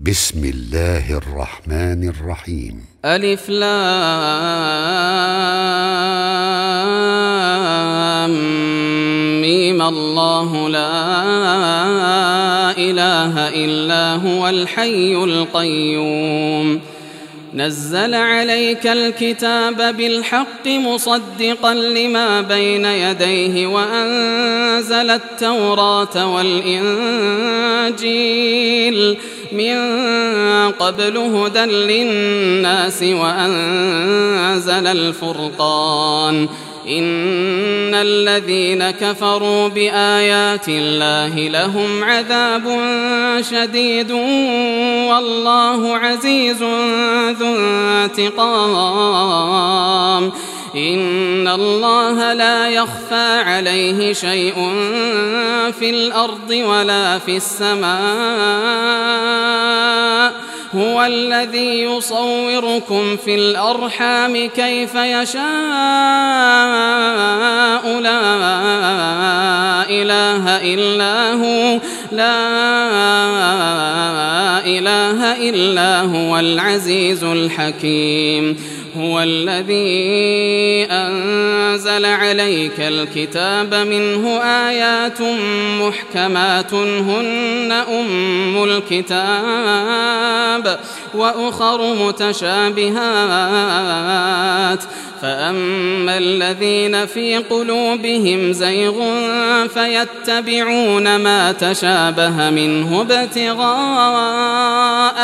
بسم الله الرحمن الرحيم. ألف لام ميم. الله لا إله إلا هو الحي القيوم. نزل عليك الكتاب بالحق مصدقا لما بين يديه وأنزل التوراة والإنجيل من قبل هدى للناس وأنزل الفرقان. إن الذين كفروا بآيات الله لهم عذاب شديد والله عزيز ذو انتقام. إن الله لا يخفى عليه شيء في الأرض ولا في السماء. هو الذي يصوركم في الأرحام كيف يشاء. لا إله إلا هو العزيز الحكيم. هو الذي أنزل عليك الكتاب منه آيات محكمات هن أم الكتاب وأخر متشابهات. فأما الذين في قلوبهم زيغ فيتبعون ما تشابه منه ابتغاء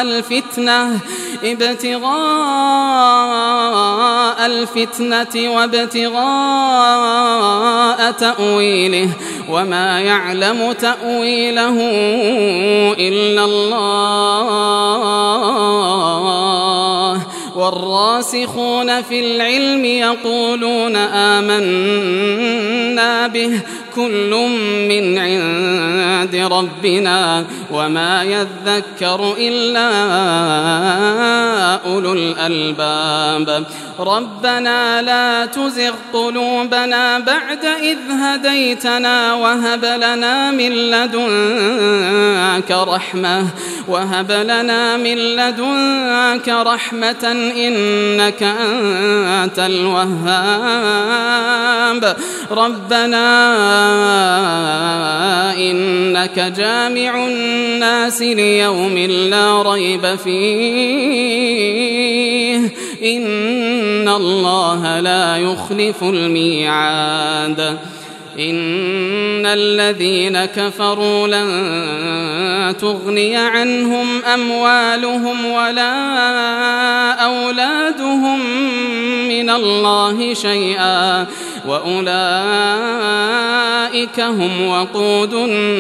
الفتنة وابتغاء تأويله وما يعلم تأويله إلا الله. والراسخون في العلم يقولون آمنا به كل من عند ربنا وما يذكر إلا أولو الألباب. ربنا لا تزغ قلوبنا بعد إذ هديتنا وهب لنا من لدنك رحمة إنك أنت الوهاب. ربنا إنك جامع الناس ليوم لا ريب فيه إن الله لا يخلف الميعاد. إن الذين كفروا لن تغني عنهم أموالهم ولا أولادهم من الله شيئا وأولئك هم وقود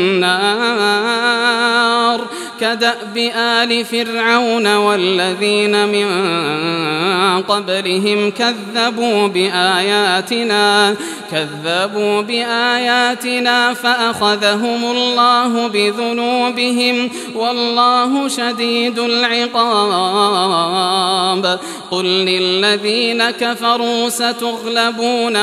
النار. كدأب آل فرعون والذين من قبلهم كذبوا بآياتنا فأخذهم الله بذنوبهم والله شديد العقاب. قل للذين كفروا ستغلبون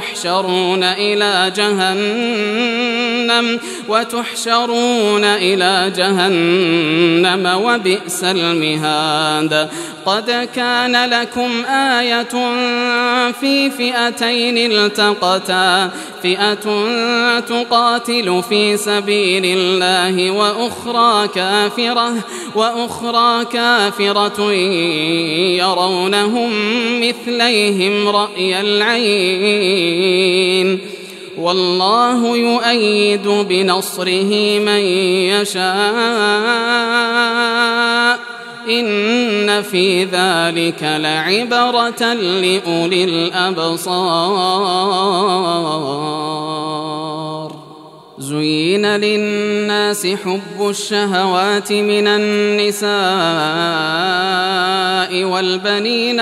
وتحشرون إلى جهنم وبئس المهاد. قد كان لكم آية في فئتين التقتا فئة تقاتل في سبيل الله وأخرى كافرة يرونهم مثليهم رأي العين والله يؤيد بنصره من يشاء. إن في ذلك لعبرة لأولي الأبصار. زين للناس حب الشهوات من النساء والبنين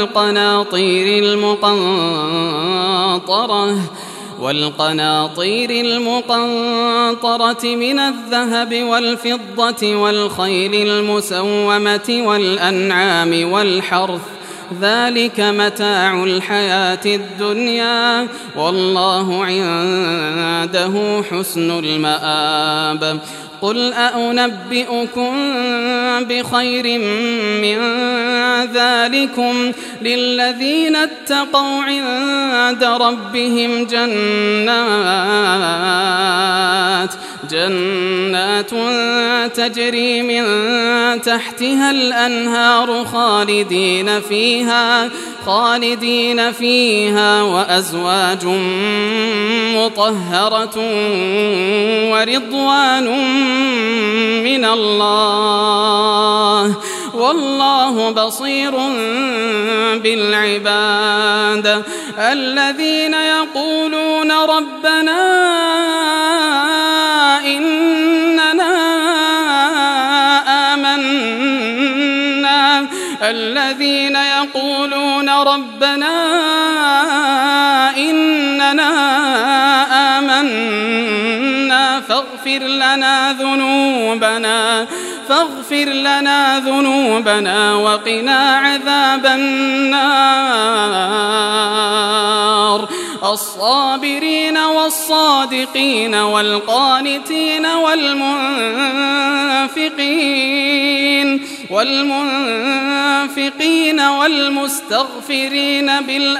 والقناطير المقنطرة من الذهب والفضة والخيل المسومة والأنعام والحرث ذلك متاع الحياة الدنيا والله عنده حسن المآب. قل أنبئكم بخير من ذلكم للذين اتقوا عند ربهم جنات تجري من تحتها الأنهار خالدين فيها وأزواج مطهرة ورضوان من الله والله بصير بالعباد الذين يقولون ربنا إننا آمنا فاغفر لنا ذنوبنا وقنا عذاب النار الصابرين والصادقين والقانتين والمنفقين والمستغفرين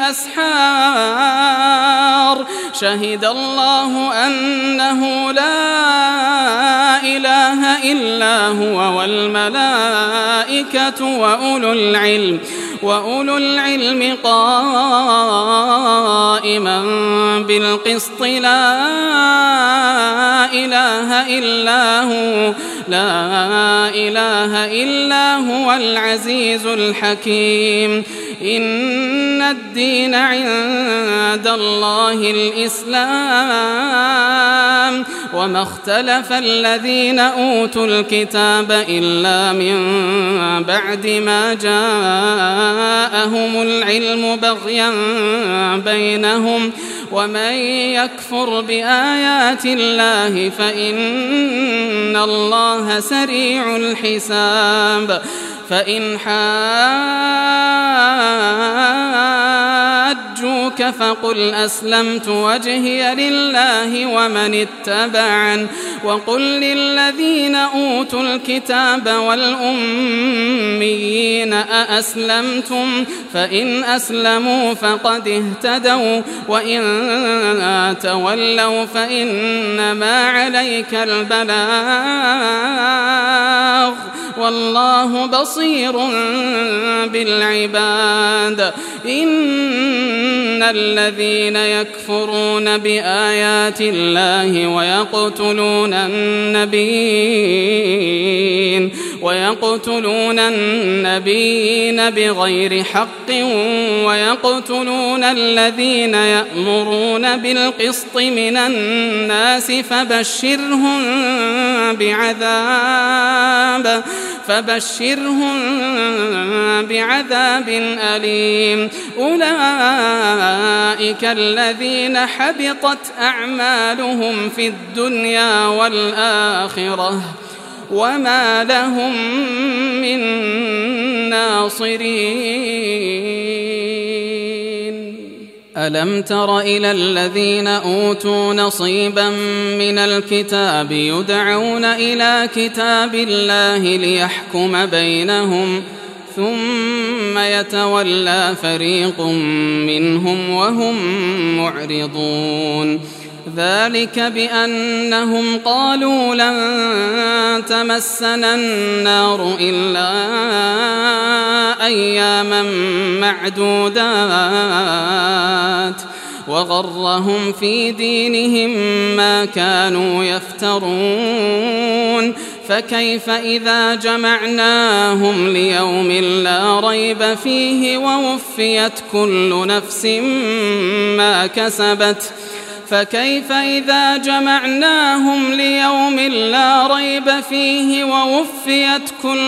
بالأسحار شهد الله أنه لا إله إلا هو والملائكة وأولو العلم قائما بالقسط لا إله إلا هو العزيز الحكيم إن الدين عند الله الإسلام وما اختلف الذين أوتوا الكتاب إلا من بعد ما جاءهم العلم بغيا بينهم ومن يكفر بآيات الله فإن الله سريع الحساب فإن حاجوك فقل أسلمت وجهي لله ومن اتبعن وقل للذين أوتوا الكتاب والأميين أأسلمتم فإن أسلموا فقد اهتدوا وإن تولوا فإنما عليك البلاغ والله بصير بالعباد إن الذين يكفرون بآيات الله ويقتلون النبيين بغير حق ويقتلون الذين يأمرون بالقسط من الناس فبشرهم بعذاب أليم أولئك الذين حبطت أعمالهم في الدنيا والآخرة وما لهم من ناصرين ألم تر إلى الذين أوتوا نصيبا من الكتاب يدعون إلى كتاب الله ليحكم بينهم ثم يتولى فريق منهم وهم معرضون ذلك بأنهم قالوا لن تمسنا النار إلا أياما معدودات وغرهم في دينهم ما كانوا يفترون فكيف إذا جمعناهم ليوم لا ريب فيه ووفيت كل نفس ما كسبت فكيف إذا جمعناهم ليوم لا ريب فيه ووفيت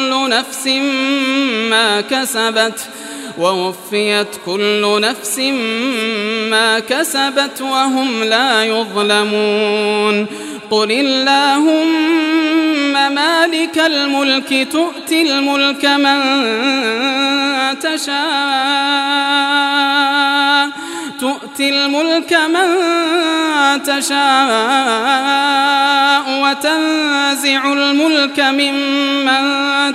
كل نفس ما كسبت وهم لا يظلمون قل اللهم مالك الملك تؤتي الملك من تشاء تؤتي الملك من تشاء وتنزع الملك ممن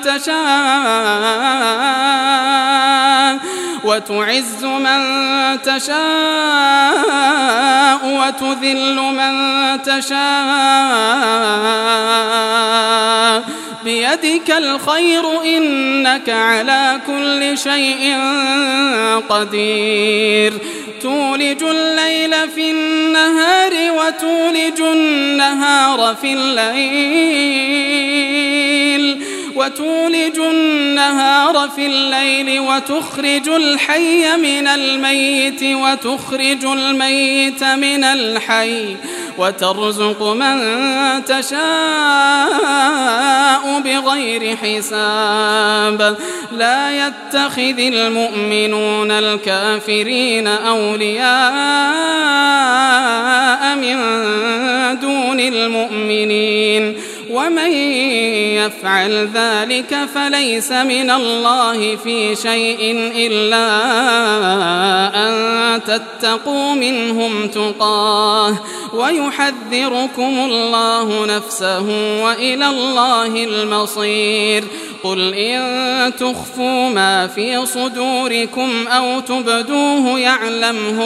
تشاء وتعز من تشاء وتذل من تشاء بيدك الخير إنك على كل شيء قدير تولج الليل في النهار وتولج النهار في الليل وتخرج الحي من الميت وتخرج الميت من الحي وترزق من تشاء بغير حساب لا يتخذ المؤمنون الكافرين أولياء من دون المؤمنين ومن يفعل ذلك فليس من الله في شيء إلا أن تتقوا منهم تقاه ويحذركم الله نفسه وإلى الله المصير قل إن تخفوا ما في صدوركم أو تبدوه يعلمه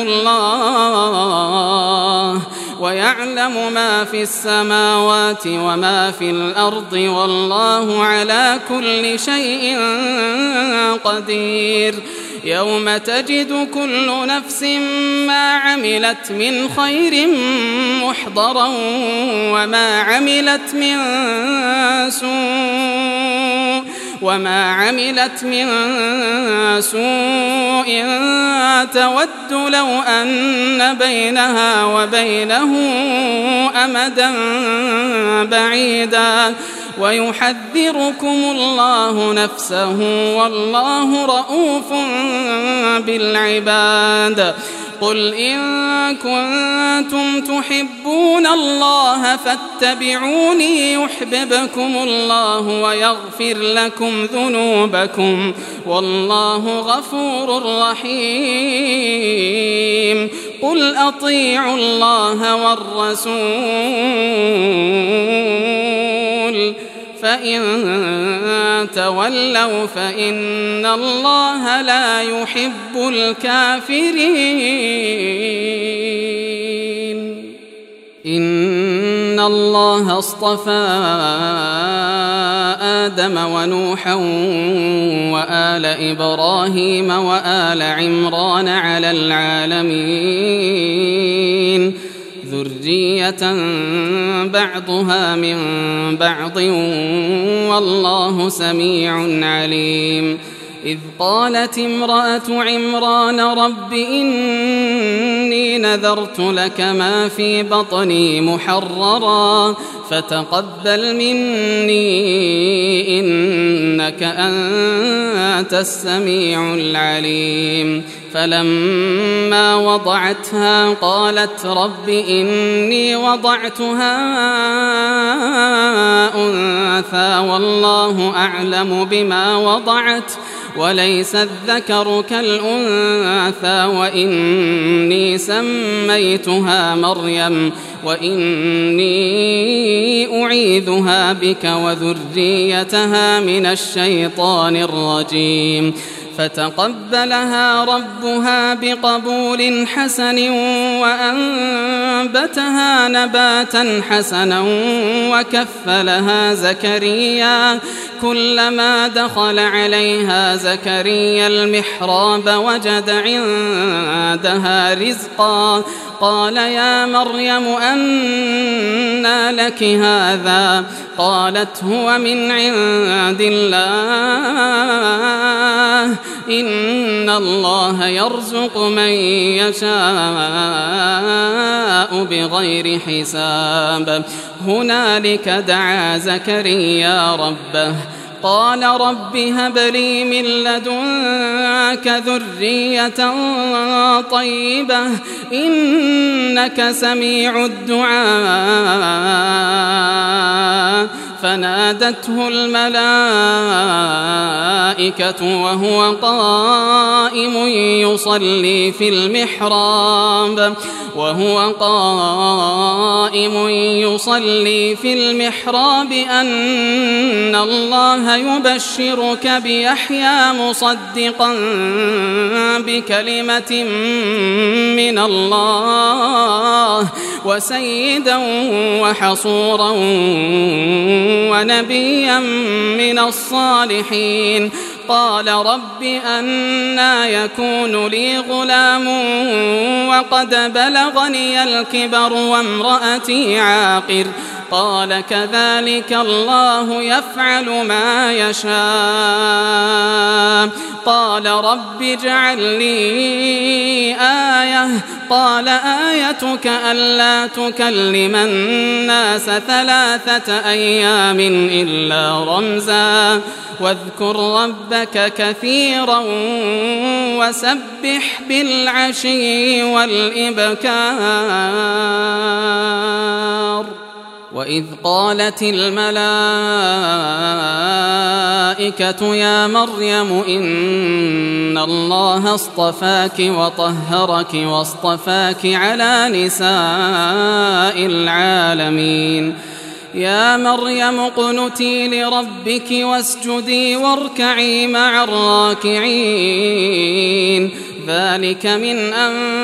الله ويعلم ما في السماوات وما في الأرض والله على كل شيء قدير يوم تجد كل نفس ما عملت من خير محضرا وما عملت من سوء تود لو أن بينها وبينه أمدا بعيدا ويحذركم الله نفسه والله رؤوف بالعباد قل إن كنتم تحبون الله فاتبعوني يحببكم الله ويغفر لكم ذنوبكم والله غفور رحيم قل أطيعوا الله والرسول فإن تولوا فإن الله لا يحب الكافرين إن الله اصطفى آدم ونوحا وآل إبراهيم وآل عمران على العالمين ذرية بعضها من بعض والله سميع عليم إذ قالت امرأة عمران رب إني نذرت لك ما في بطني محررا فتقبل مني إنك أنت السميع العليم فلما وضعتها قالت رب إني وضعتها أنثى والله أعلم بما وضعت وليس الذكر كالأنثى وإني سميتها مريم وإني أعيذها بك وذريتها من الشيطان الرجيم فتقبلها ربها بقبول حسن وأنبتها نباتا حسنا وكفلها زكريا كلما دخل عليها زكريا المحراب وجد عندها رزقا قال يا مريم أنى لك هذا قالت هو من عند الله إن الله يرزق من يشاء بغير حساب هنالك دعا زكريا ربه قال رب هب لي من لدنك ذرية طيبة إنك سميع الدعاء فنادته الملائكة الملائكة وهو قائم يصلي في المحراب أن الله يبشرك بيحيى مصدقا بكلمة من الله وسيدا وحصورا ونبيا من الصالحين. قال رب أنى يكون لي غلام وقد بلغني الكبر وامرأتي عاقر. قال كذلك الله يفعل ما يشاء. قال رب اجعل لي آية. قال آيتك ألا تكلم الناس 3 أيام إلا رمزا واذكر ربك كثيرا وسبح بالعشي والإبكار. وإذ قالت الملائكة يا مريم إن الله اصطفاك وطهرك واصطفاك على نساء العالمين. يا مريم اقنتي لربك واسجدي واركعي مع الراكعين. ذلك من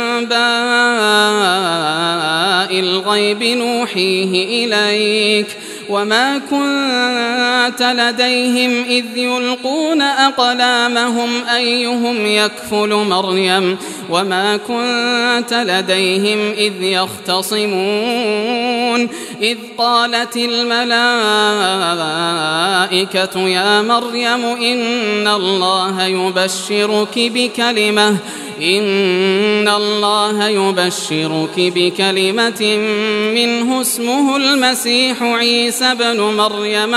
أنباء الغيب نوحيه إليك وما كنت لديهم إذ يلقون أقلامهم أيهم يكفل مريم وما كنت لديهم إذ يختصمون. إذ قالت الملائكة يا مريم إن الله يبشرك بكلمة منه اسمه المسيح عيسى بن مريم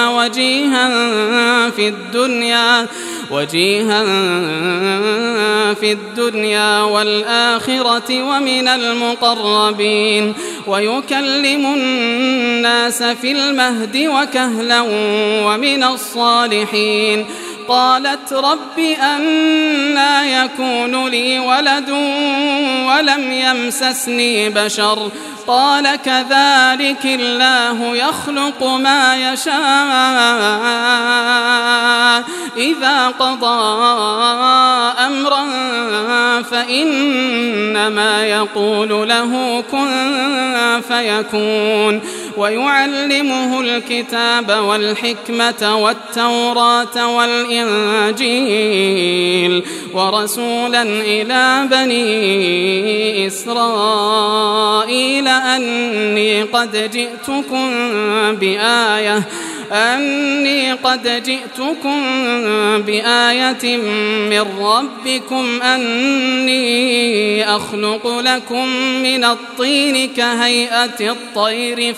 وجيها في الدنيا والآخرة ومن المقربين ويكلم الناس في المهد وكهلا ومن الصالحين. قالت رب أنى يكون لي ولد ولم يمسسني بشر. قال كذلك الله يخلق ما يشاء إذا قضى أمرا فإنما يقول له كن فيكون. ويعلمه الكتاب والحكمة والتوراة والإنجيل ورسولا إلى بني إسرائيل أني قد جئتكم بآية من ربكم أني أخلق لكم من الطين كهيئة الطير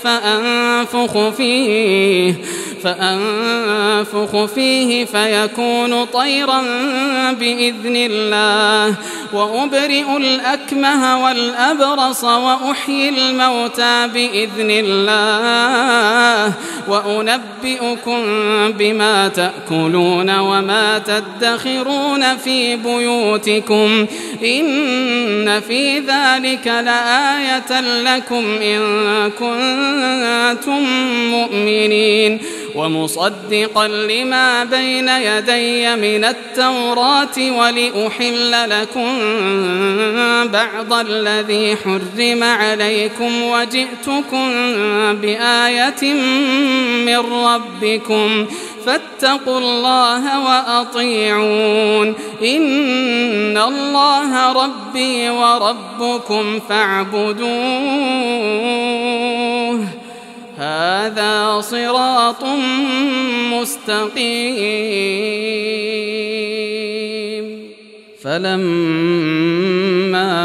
فأنفخ فيه فيكون طيرا بإذن الله وأبرئ الأكمه والأبرص وأحيي الموتى بإذن الله وأنبئكم بما تأكلون وما تدخرون في بيوتكم إن في ذلك لآية لكم إن كنتم مؤمنين. ومصدقا لما بين يدي من التوراة ولأحل لكم بعض الذي حرم عليكم وجئتكم بآية من ربكم فاتقوا الله وأطيعون. إن الله ربي وربكم فاعبدوه هذا صراط مستقيم. فلما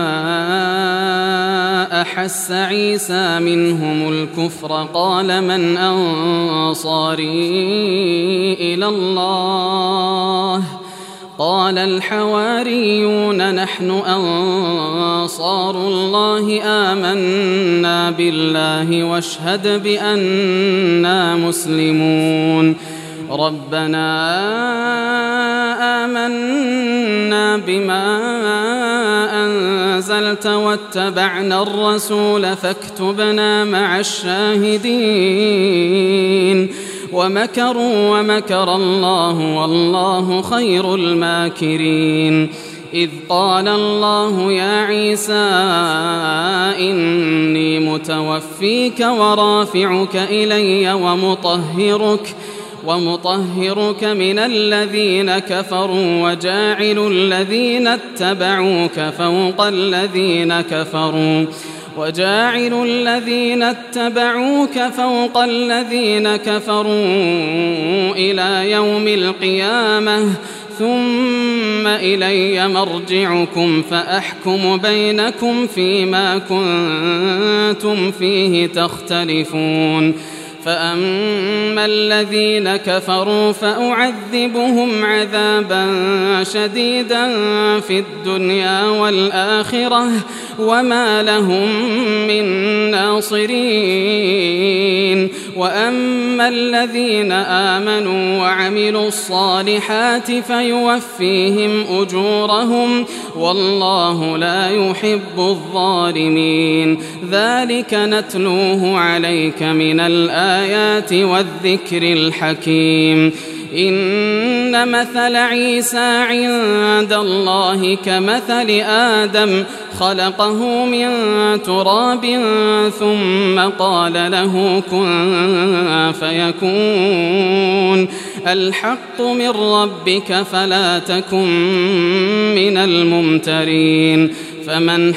أحس عيسى منهم الكفر قال من أنصاري إلى الله قال الحواريون نحن أنصار الله آمنا بالله واشهد بأننا مسلمون. ربنا بما أنزلت واتبعنا الرسول فاكتبنا مع الشاهدين ومكروا ومكر الله والله خير الماكرين إذ قال الله يا عيسى إني متوفيك ورافعك إلي ومطهرك من الذين كفروا وجاعل الذين اتبعوك فوق الذين كفروا إلى يوم القيامة ثم إلي مرجعكم فأحكم بينكم فيما كنتم فيه تختلفون فأما الذين كفروا فأعذبهم عذابا شديدا في الدنيا والآخرة وما لهم من ناصرين وأما الذين آمنوا وعملوا الصالحات فيوفيهم أجورهم والله لا يحب الظالمين ذلك نتلوه عليك من الآيات والذكر الحكيم إن مثل عيسى عند الله كمثل آدم خلقه من تراب ثم قال له كن فيكون الحق من ربك فلا تكن من الممترين فمن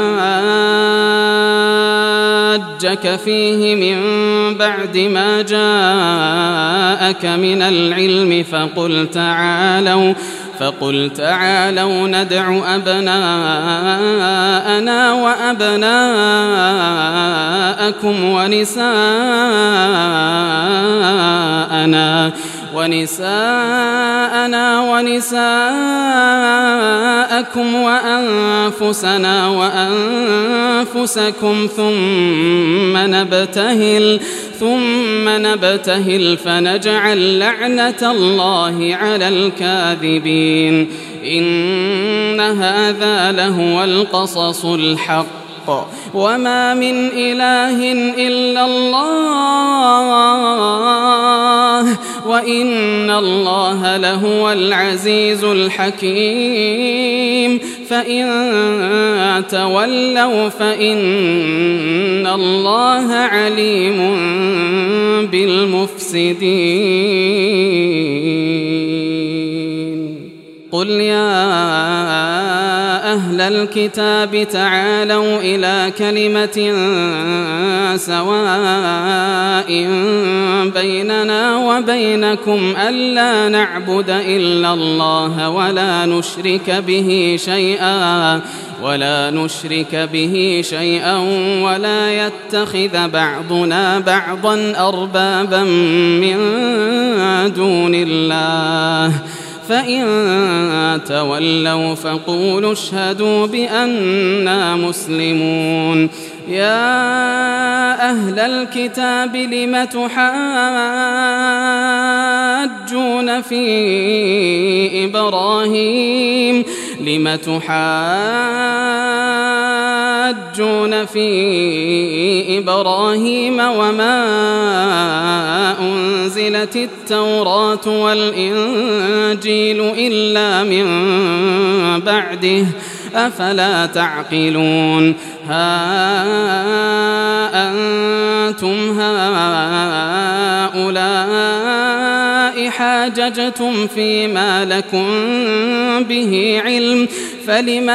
حاجك فيه من بعد ما جاءك من العلم فقل تعالوا ندع أبناءنا وأبناءكم ونساءنا ونساءكم وأنفسنا وأنفسكم ثم نبتهل فنجعل لعنة الله على الكاذبين إن هذا لهو القصص الحق وما من إله إلا الله وإن الله لهو العزيز الحكيم فإن تولوا فإن الله عليم بالمفسدين قل يا أهل الكتاب تعالوا إلى كلمة سواء بيننا وبينكم ألا نعبد إلا الله ولا نشرك به شيئا ولا يتخذ بعضنا بعضا أربابا من دون الله فإن تولوا فقولوا اشهدوا بأننا مسلمون يا أهل الكتاب لم تحاجون في إبراهيم وما أنزلت التوراة والإنجيل إلا من بعده أفلا تعقلون ها أنتم هؤلاء حاججتم فيما لكم به علم فلم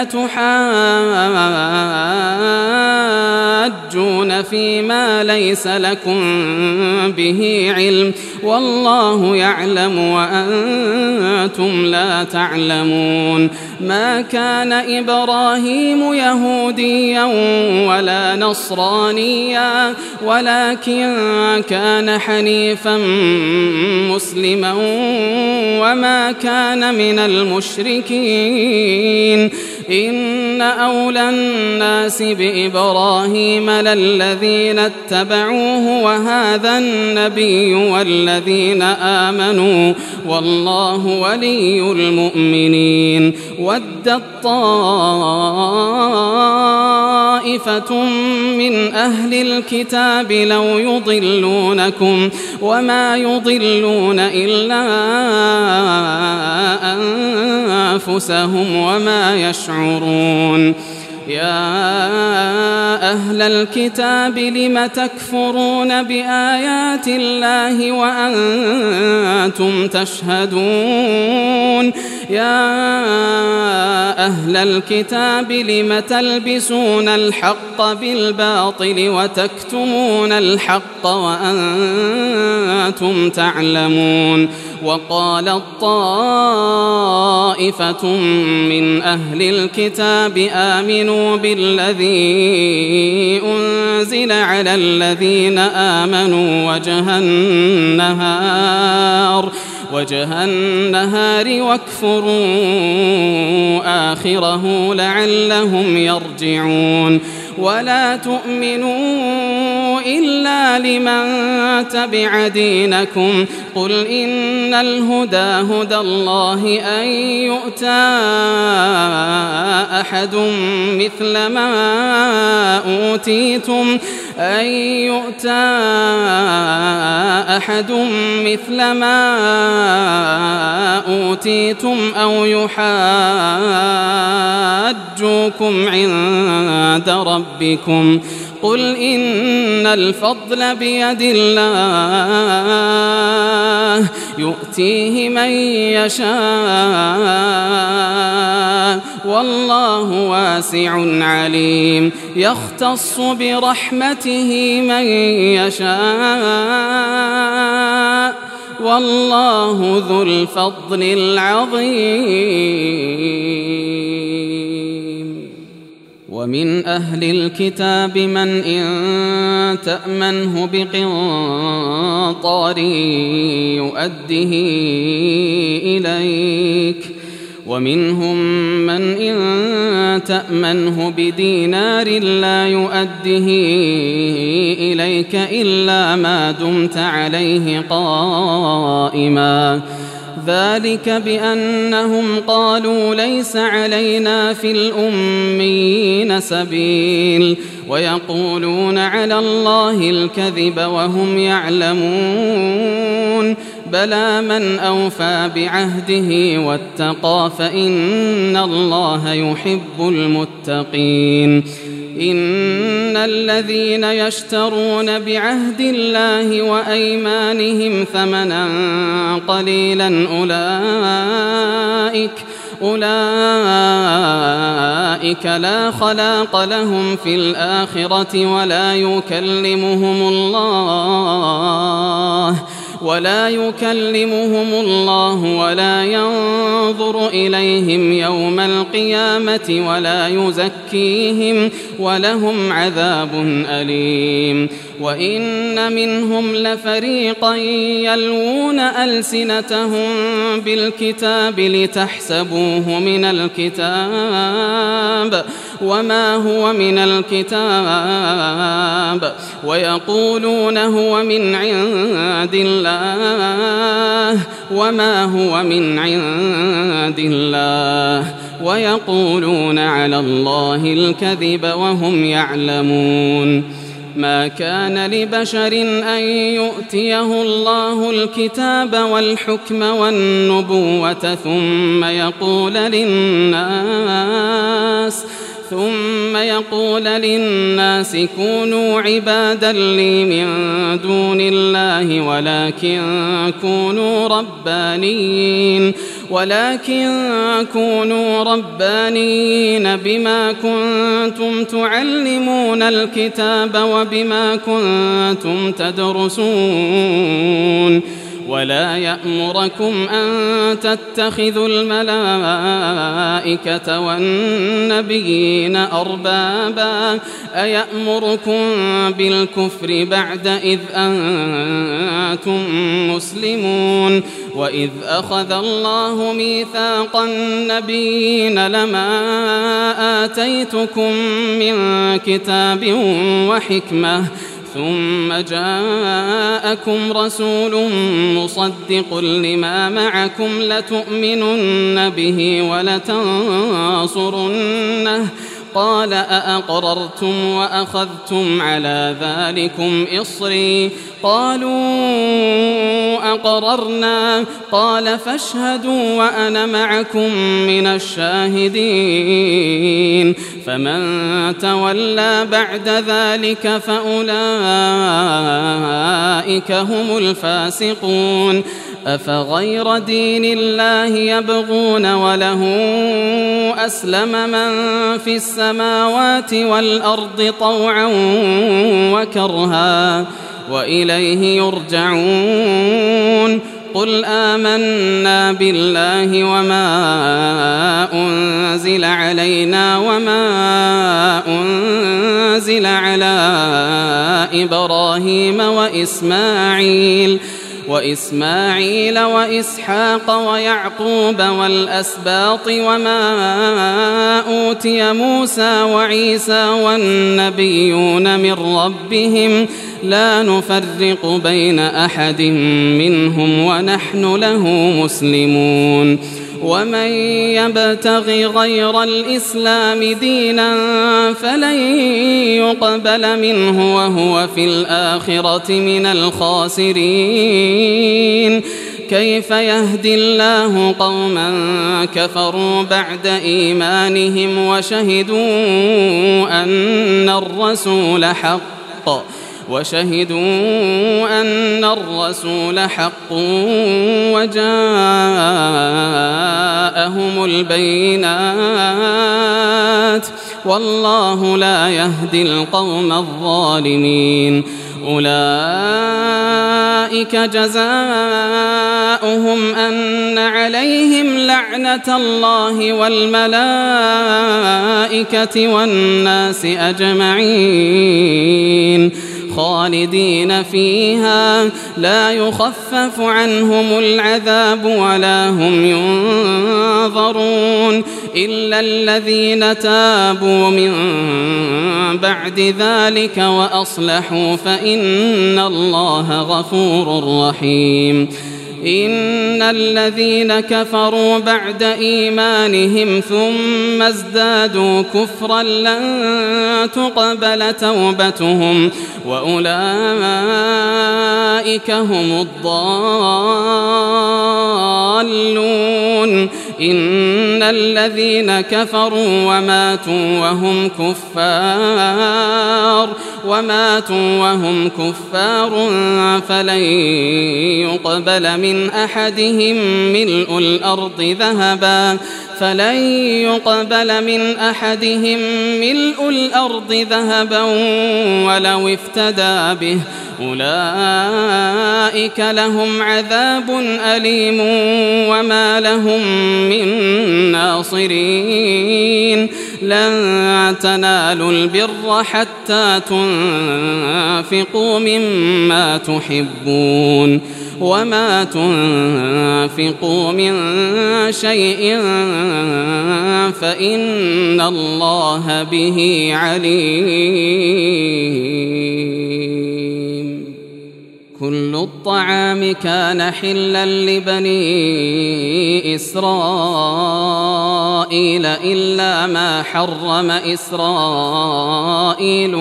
تحاجون فيما ليس لكم به علم والله يعلم وأنتم لا تعلمون ما كان إبراهيم يهوديا ولا نصرانيا ولكن كان حنيفا مسلما وما كان من المشركين إن أولى الناس بإبراهيم للذين اتبعوه وهذا النبي والذين آمنوا والله ولي المؤمنين. ودت طائفة من أهل الكتاب لو يضلونكم وما يضلون إلا أنفسهم وما يشعرون. يا أهل الكتاب لم تكفرون بآيات الله وأنتم تشهدون. يا أهل الكتاب لم تلبسون الحق بالباطل وتكتمون الحق وأنتم تعلمون. وقالت طائفة من أهل الكتاب آمنوا بالذي أنزل على الذين آمنوا وجه النهار واكفروا آخره لعلهم يرجعون. ولا تؤمنوا إلا لمن تبع دينكم. قل إن الهدى هدى الله أن يؤتى أحد مثل ما أوتيتم أو يحاجوكم عند ربكم. قل إن الفضل بيد الله يؤتيه من يشاء والله واسع عليم. يختص برحمته من يشاء والله ذو الفضل العظيم. ومن أهل الكتاب من إن تأمنه بقنطار يؤده إليك ومنهم من إن تأمنه بدينار لا يؤده إليك إلا ما دمت عليه قائما. ذلك بأنهم قالوا ليس علينا في الأميين سبيل ويقولون على الله الكذب وهم يعلمون. بلى من أوفى بعهده واتقى فإن الله يحب المتقين. إن الذين يشترون بعهد الله وأيمانهم ثمنا قليلا أولئك لا خلاق لهم في الآخرة ولا يكلمهم الله ولا ينظر إليهم يوم القيامة ولا يزكيهم ولهم عذاب أليم. وإن منهم لفريقا يلوون ألسنتهم بالكتاب لتحسبوه من الكتاب وما هو من الكتاب ويقولون هو من عند الله وما هو من عند الله ويقولون على الله الكذب وهم يعلمون. ما كان لبشر أن يؤتيه الله الكتاب والحكم والنبوة ثم يقول للناس كونوا عبادا لي من دون الله ولكن كونوا ربانيين بما كنتم تعلمون الكتاب وبما كنتم تدرسون. ولا يأمركم أن تتخذوا الملائكة والنبيين أربابا أيأمركم بالكفر بعد إذ أنتم مسلمون. وإذ أخذ الله ميثاق النبيين لما آتيتكم من كتاب وحكمة ثم جاءكم رسول مصدق لما معكم لتؤمنن به ولتنصرنه قال أأقررتم وأخذتم على ذلكم إصري قالوا أقررنا قال فاشهدوا وأنا معكم من الشاهدين فمن تولى بعد ذلك فأولئك هم الفاسقون أفغير دين الله يبغون وله أسلم من في السماوات والأرض طوعا وكرها وإليه يرجعون قل آمنا بالله وما أنزل علينا وما أنزل على إبراهيم وإسماعيل وإسحاق ويعقوب والأسباط وما أوتي موسى وعيسى والنبيون من ربهم لا نفرق بين أحد منهم ونحن له مسلمون ومن يبتغ غير الإسلام دينا فلن يقبل منه وهو في الآخرة من الخاسرين كيف يهدي الله قوما كفروا بعد إيمانهم وشهدوا أن الرسول حق وجاءهم البينات والله لا يهدي القوم الظالمين أولئك جزاؤهم أن عليهم لعنة الله والملائكة والناس أجمعين خالدين فيها لا يخفف عنهم العذاب ولا هم ينظرون إلا الذين تابوا من بعد ذلك وأصلحوا فإن الله غفور رحيم إن الذين كفروا بعد إيمانهم ثم ازدادوا كفرا لن تقبل توبتهم وأولئك هم الضالون إن الذين كفروا وماتوا وهم كفار فلن يقبل من أحدهم ملء الأرض ذهبا ولو افتدى به أولئك لهم عذاب أليم وما لهم من ناصرين لن تنالوا البر حتى تنفقوا مما تحبون وما تنفقوا من شيء فإن الله به عليم كل الطعام كان حلا لبني إسرائيل إلا ما حرم إسرائيل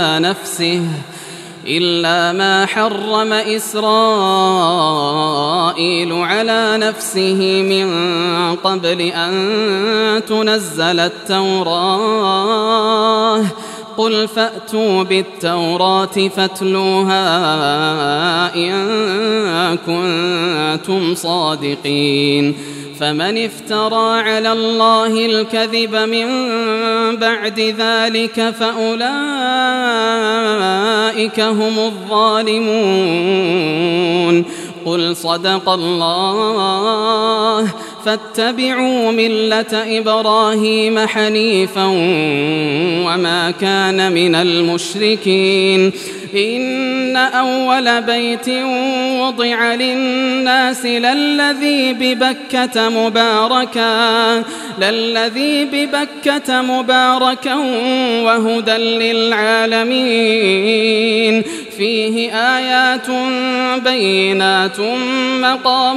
على نفسه من قبل أن تنزل التوراة قل فأتوا بالتوراة فاتلوها إن كنتم صادقين فمن افترى على الله الكذب من بعد ذلك فأولئك هم الظالمون قل صدق الله فاتبعوا ملة إبراهيم حنيفا وما كان من المشركين إن أول بيت وضع للناس للذي ببكة مباركا وهدى للعالمين فيه آيات بينات مقام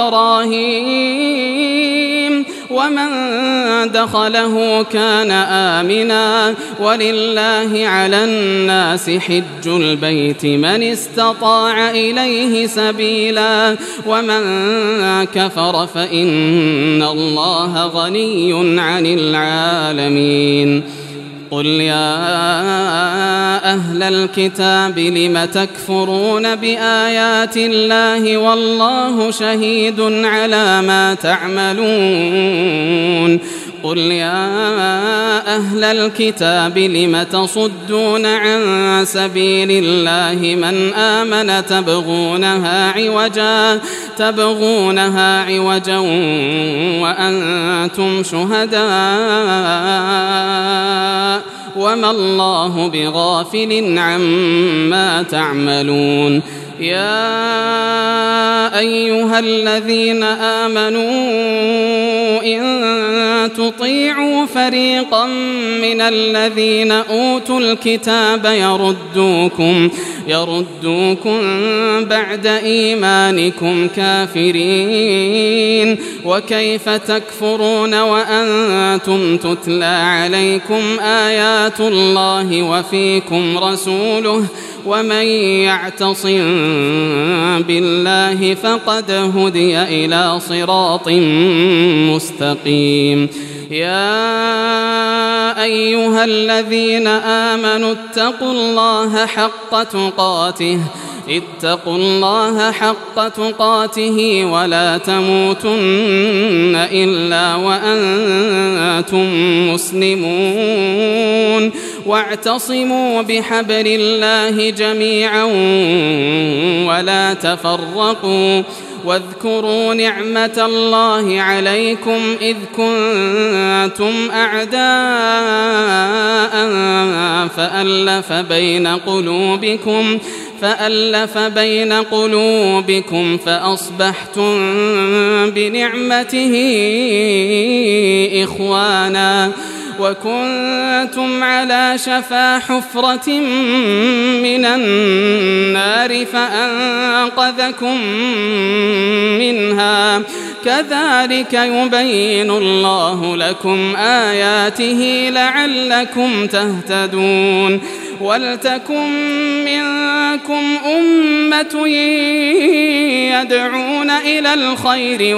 إبراهيم ومن دخله كان آمنا ولله على الناس حج البيت من استطاع إليه سبيلا ومن كفر فإن الله غني عن العالمين قل يا أهل الكتاب لم تكفرون بآيات الله والله شهيد على ما تعملون قل يا أهل الكتاب لم تصدون عن سبيل الله من آمن تبغونها عوجا وأنتم شهداء وما الله بغافل عما تعملون يا أيها الذين آمنوا إن تطيعوا فريقا من الذين أوتوا الكتاب يردوكم بعد إيمانكم كافرين وكيف تكفرون وأنتم تتلى عليكم آيات الله وفيكم رسوله ومن يعتصم بالله فقد هدي إلى صراط مستقيم يا أيها الذين آمنوا اتقوا الله حق تقاته ولا تموتن إلا وأنتم مسلمون واعتصموا بحبل الله جميعا ولا تفرقوا واذكروا نعمة الله عليكم إذ كنتم أعداء فألف بين قلوبكم فأصبحتم بنعمته إخوانا وكنتم على شفا حفرة من النار فأنقذكم منها كذلك يبين الله لكم آياته لعلكم تهتدون ولتكن منكم أمة يدعون إلى الخير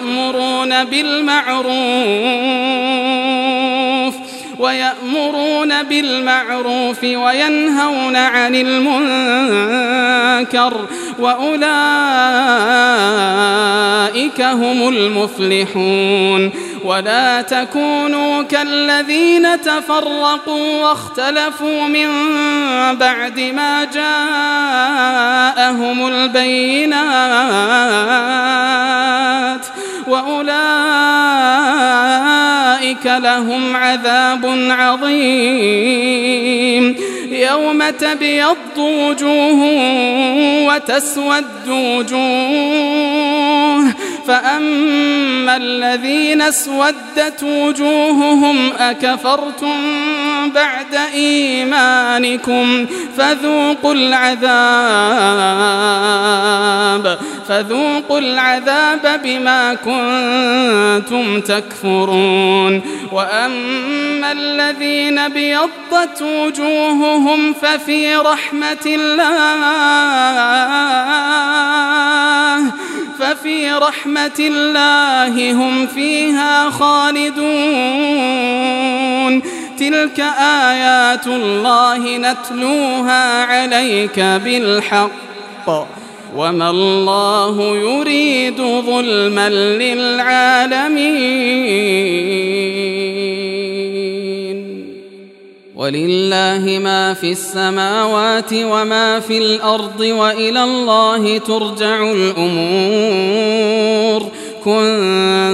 ويأمرون بالمعروف وينهون عن المنكر وأولئك هم المفلحون ولا تكونوا كالذين تفرقوا واختلفوا من بعد ما جاءهم البينات وأولئك لهم عذاب عظيم يوم تبيض وجوه وتسود وجوه فأما الذين اسودت وجوههم أكفرتم بعد إيمانكم فذوقوا العذاب بما كنتم تكفرون وأما الذين ابيضت وجوههم ففي رحمة الله هم فيها خالدون تلك آيات الله نتلوها عليك بالحق وما الله يريد ظلما للعالمين ولله ما في السماوات وما في الأرض وإلى الله ترجع الأمور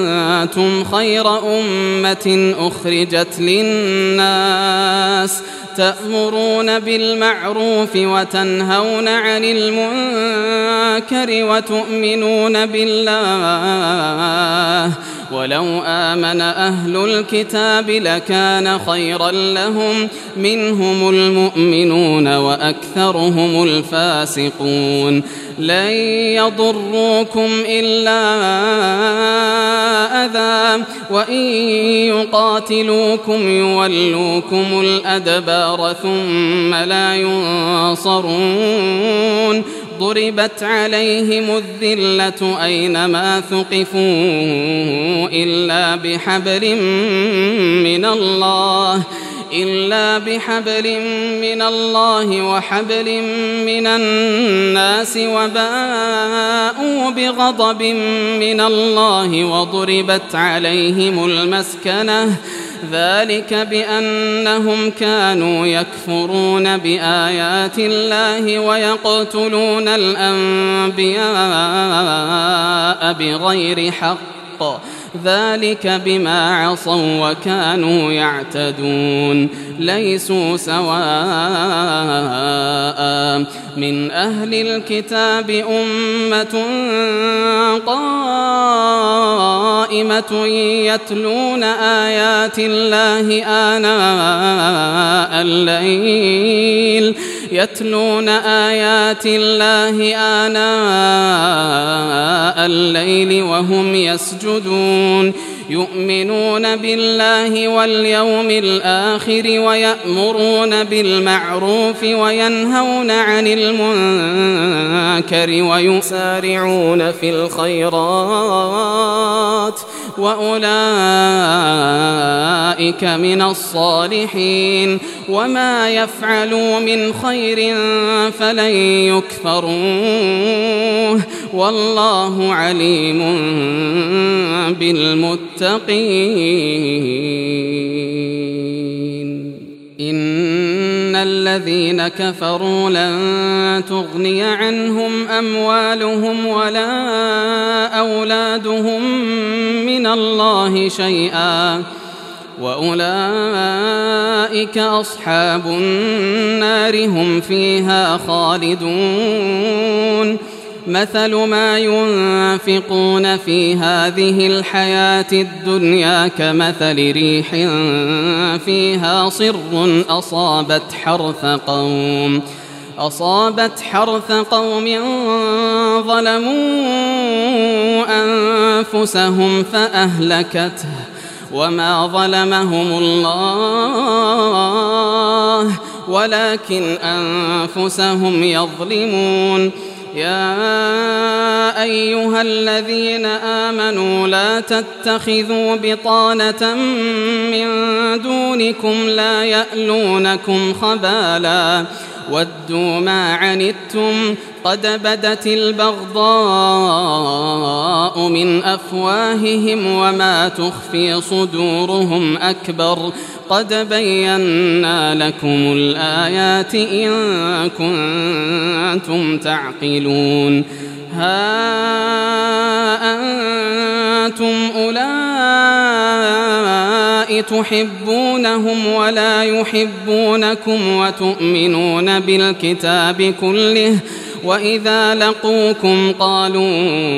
كنتم خير أمة أخرجت للناس تأمرون بالمعروف وتنهون عن المنكر وتؤمنون بالله ولو آمن أهل الكتاب لكان خيرا لهم منهم المؤمنون وأكثرهم الفاسقون لن يضروكم إلا أذى وإن يقاتلوكم يولوكم الأدبار ثم لا ينصرون ضربت عليهم الذلة أينما ثقفوا إلا بحبل من الله وحبل من الناس وباءوا بغضب من الله وضربت عليهم المسكنة ذلك بأنهم كانوا يكفرون بآيات الله ويقتلون الأنبياء بغير حق ذلك بما عصوا وكانوا يعتدون ليسوا سواء من أهل الكتاب أمة قائمة يتلون آيات الله آناء الليل وهم يسجدون يؤمنون بالله واليوم الآخر ويأمرون بالمعروف وينهون عن المنكر ويسارعون في الخيرات وأولئك من الصالحين وما يفعلوا من خير فلن يكفروه والله عليم بالمتقين إن الذين كفروا لن تغني عنهم أموالهم ولا أولادهم من الله شيئا وأولئك أصحاب النار هم فيها خالدون مثل ما ينفقون في هذه الحياة الدنيا كمثل ريح فيها صر أصابت حرث قوم ظلموا أنفسهم فأهلكته وما ظلمهم الله ولكن أنفسهم يظلمون يا أيها الذين آمنوا لا تتخذوا بطانة من دونكم لا يألونكم خبالا ودوا ما عنتم قد بدت البغضاء من أفواههم وما تخفي صدورهم أكبر قد بينا لكم الآيات إن كنتم تعقلون ها أنتم أولئك تحبونهم ولا يحبونكم وتؤمنون بالكتاب كله وإذا لقوكم قالوا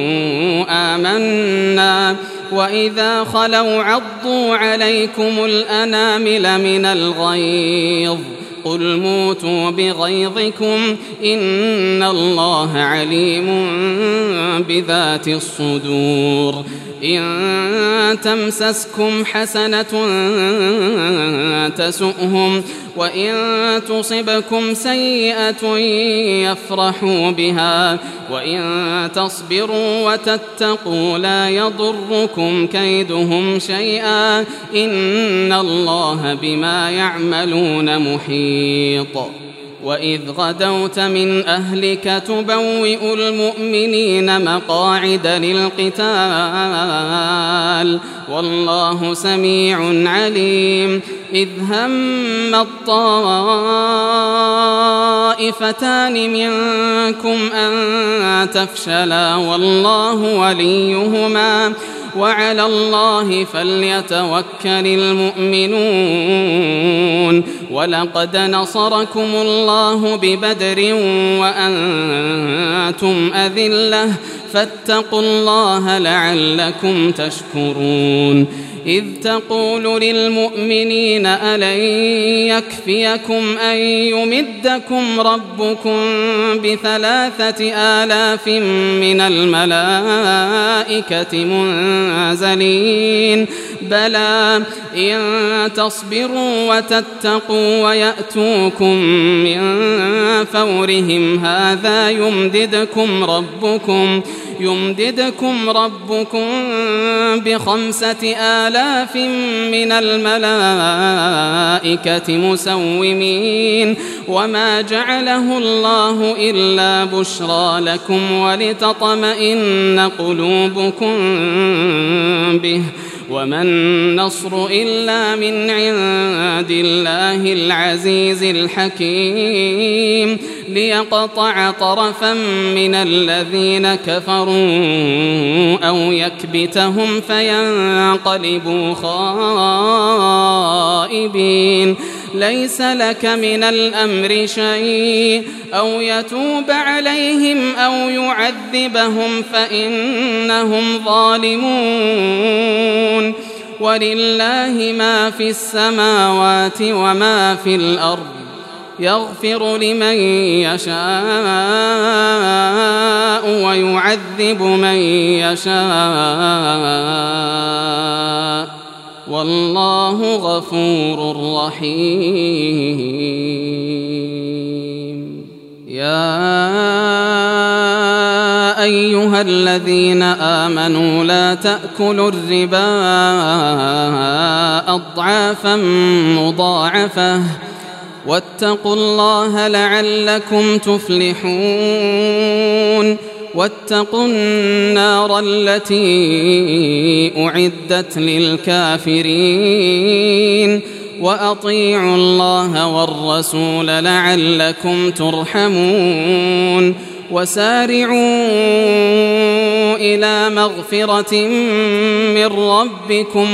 آمنا وإذا خلوا عضوا عليكم الأنامل من الغيظ قل موتوا بغيظكم إن الله عليم بذات الصدور إن تمسسكم حسنة تسؤهم وإن تصبكم سيئة يفرحوا بها وإن تصبروا وتتقوا لا يضركم كيدهم شيئا إن الله بما يعملون محيط وإذ غدوت من أهلك تبوئ المؤمنين مقاعد للقتال والله سميع عليم إذ هم الطائفتان منكم أن تفشلا والله وليهما وعلى الله فليتوكل المؤمنون. ولقد نصركم الله ببدر وأنتم أذلة فاتقوا الله لعلكم تشكرون. إذ تقول للمؤمنين ألن يكفيكم أن يمدكم ربكم ب3,000 من الملائكة منزلين بلى إن تصبروا وتتقوا ويأتوكم من فورهم هذا يمددكم ربكم ب5,000 من الملائكة مسومين وما جعله الله إلا بشرى لكم ولتطمئن قلوبكم به وما النصر إلا من عند الله العزيز الحكيم ليقطع طرفا من الذين كفروا أو يكبتهم فينقلبوا خائبين. ليس لك من الأمر شيء أو يتوب عليهم أو يعذبهم فإنهم ظالمون. ولله ما في السماوات وما في الأرض يغفر لمن يشاء ويعذب من يشاء والله غفور رحيم. يا أيها الذين آمنوا لا تأكلوا الربا أضعافا مضاعفة واتقوا الله لعلكم تفلحون. واتقوا النار التي أعدت للكافرين وأطيعوا الله والرسول لعلكم ترحمون. وسارعوا إلى مغفرة من ربكم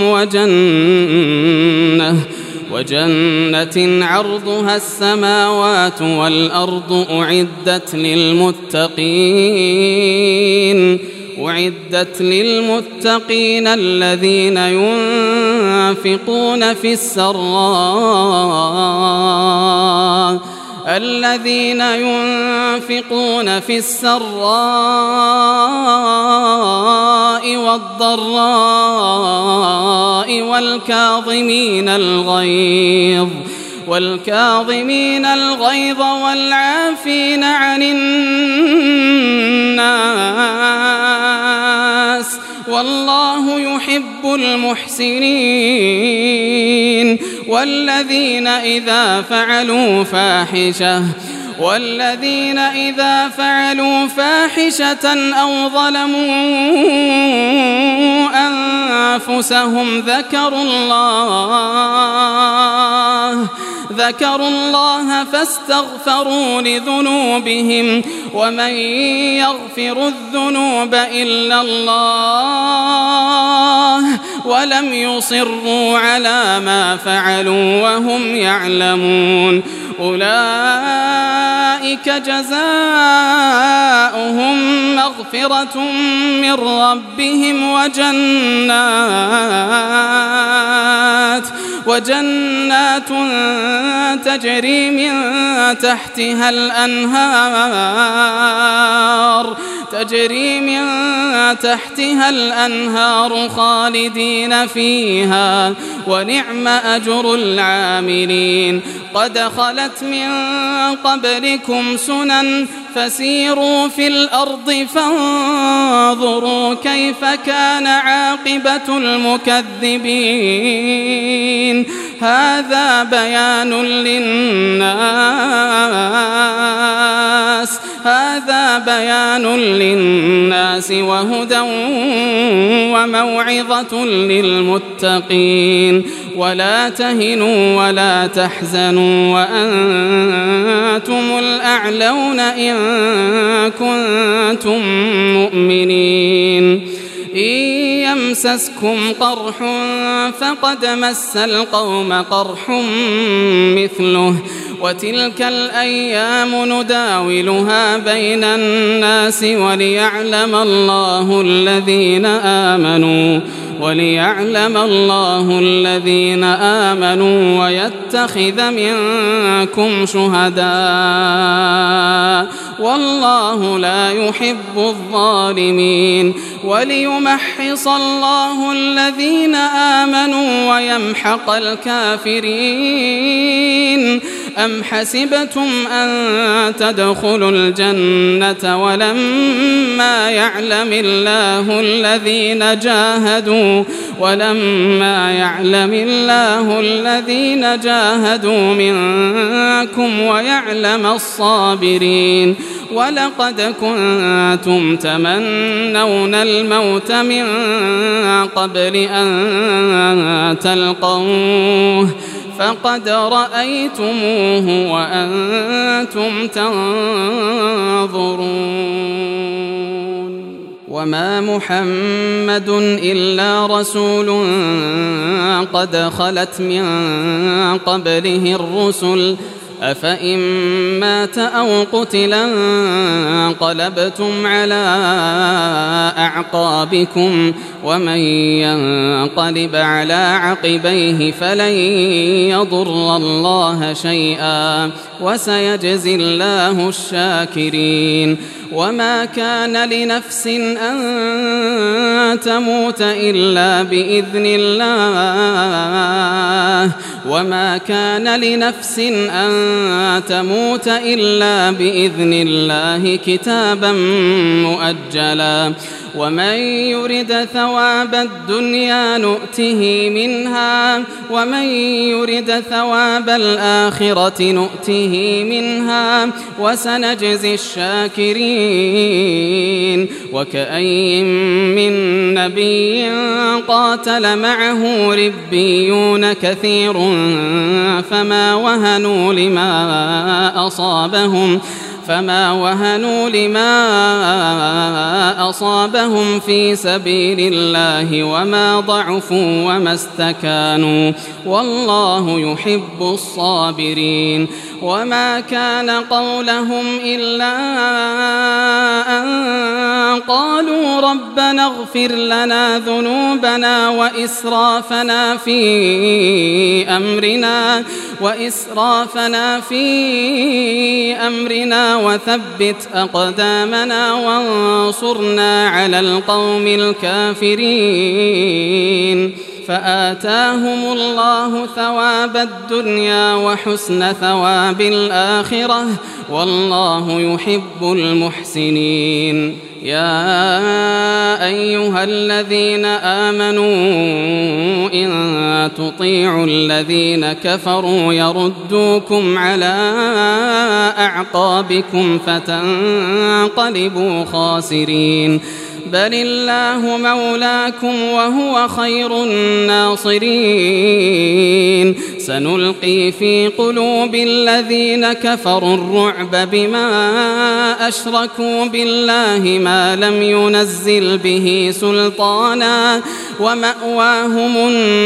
وجنة عرضها السماوات والأرض أعدت للمتقين الذين ينفقون في السراء والضراء والكاظمين الغيظ والعافين عن الناس والله يحب المحسنين. والذين إذا فعلوا فاحشة أو ظلموا أنفسهم ذكروا الله فاستغفروا لذنوبهم ومن يغفر الذنوب إلا الله ولم يصروا على ما فعلوا وهم يعلمون. أولئك جزاؤهم مغفرة من ربهم وجنات تجري من تحتها الأنهار خالدين فيها ونعم أجر العاملين. قد خلت من قبلكم سنن فسيروا في الأرض فانظروا كيف كان عاقبة المكذبين. هذا بيان للناس وهدى وموعظة للمتقين. ولا تهنوا ولا تحزنوا وأنتم الأعلون إن كنتم مؤمنين. إن يمسسكم قرح فقد مس القوم قرح مثله وتلك الأيام نداولها بين الناس وليعلم الله الذين آمنوا ويتخذ منكم شهداء والله لا يحب الظالمين وليمحص الله الذين آمنوا ويمحق الكافرين أم حسبتم أن تدخلوا الجنة ولما يعلم الله الذين جاهدوا منكم ويعلم الصابرين ولقد كنتم تمنون الموت من قبل أن تلقوه فقد رأيتموه وأنتم تنظرون وما محمد إلا رسول قد خلت من قبله الرسل أفإن مات أو قتلا انقلبتم على أعقابكم ومن ينقلب على عقبيه فلن يضر الله شيئا وسيجزي الله الشاكرين وما كان لنفس أن تموت إلا بإذن الله كتابا مؤجلا ومن يرد ثواب الدنيا نؤته منها ومن يرد ثواب الآخرة نؤته منها وسنجزي الشاكرين وكأي من نبي قاتل معه ربيون كثير فما وهنوا لما أصابهم في سبيل الله وما ضعفوا وما استكانوا والله يحب الصابرين وما كان قولهم إلا أن قالوا ربنا اغفر لنا ذنوبنا وإسرافنا في أمرنا وثبت أقدامنا وانصرنا على القوم الكافرين فآتاهم الله ثواب الدنيا وحسن ثواب الآخرة والله يحب المحسنين يا أيها الذين آمنوا إن تطيعوا الذين كفروا يردوكم على أعقابكم فتنقلبوا خاسرين بل الله مولاكم وهو خير الناصرين سنلقي في قلوب الذين كفروا الرعب بما أشركوا بالله ما لم ينزل به سلطانا ومأواهم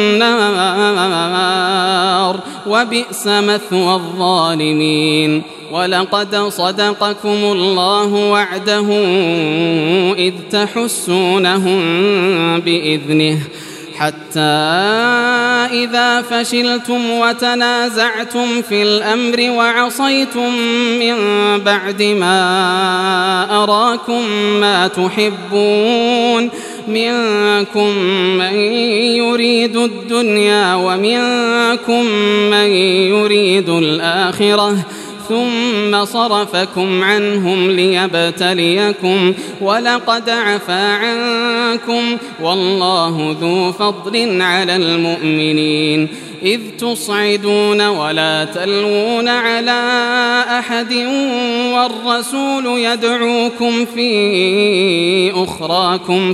النار وبئس مثوى الظالمين ولقد صدقكم الله وعده إذ تحسونهم بإذنه حتى إذا فشلتم وتنازعتم في الأمر وعصيتم من بعد ما أراكم ما تحبون منكم من يريد الدنيا ومنكم من يريد الآخرة ثم صرفكم عنهم ليبتليكم ولقد عفا عنكم والله ذو فضل على المؤمنين إذ تصعدون ولا تلوون على أحد والرسول يدعوكم في أخراكم